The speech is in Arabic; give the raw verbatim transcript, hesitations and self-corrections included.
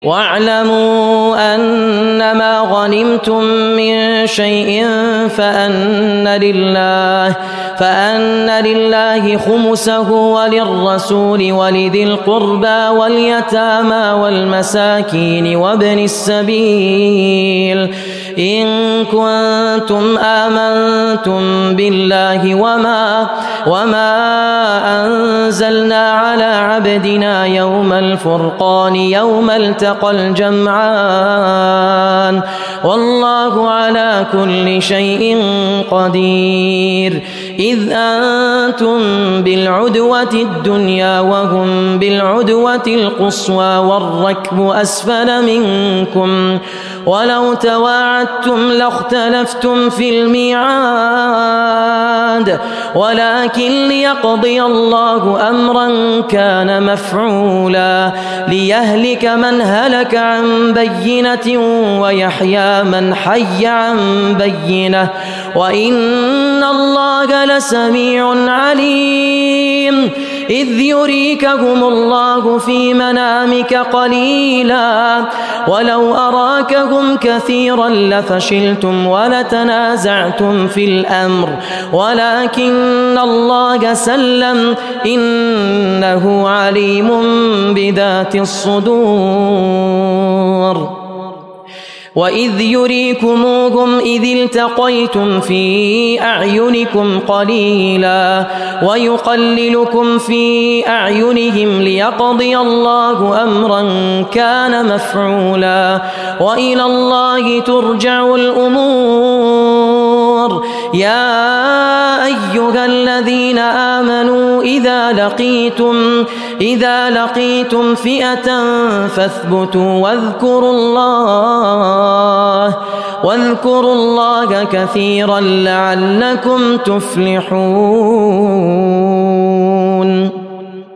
واعلموا أنما غنمتم من شيء فأن لله فأن لله خمسه وللرسول ولذي القربى واليتامى والمساكين وابن السبيل إن كنتم آمنتم بالله وما وما أنزلنا على عبدنا يوم الفرقان يوم التقى الجمعان والله على كل شيء قدير إذ أنتم بالعدوة الدنيا وهم بالعدوة القصوى والركب أسفل منكم ولو تواعدتم لاختلفتم في الميعاد ولكن ليقضي الله أمرا كان مفعولا ليهلك من هلك عن بينة ويحيى من حي عن بينة وإن الله لسميع عليم إذ يريكهم الله في منامك قليلا ولو أراكهم كثيرا لفشلتم ولتنازعتم في الأمر ولكن الله سلم إنه عليم بذات الصدور وإذ يريكموهم إذ التقيتم في أعينكم قليلا ويقللكم في أعينهم ليقضي الله أمرا كان مفعولا وإلى الله ترجع الأمور يا أيها الذين آمنوا إذا لقيتم إذا لقيتم فئة فاثبتوا واذكروا الله واذكروا الله كثيرا لعلكم تفلحون.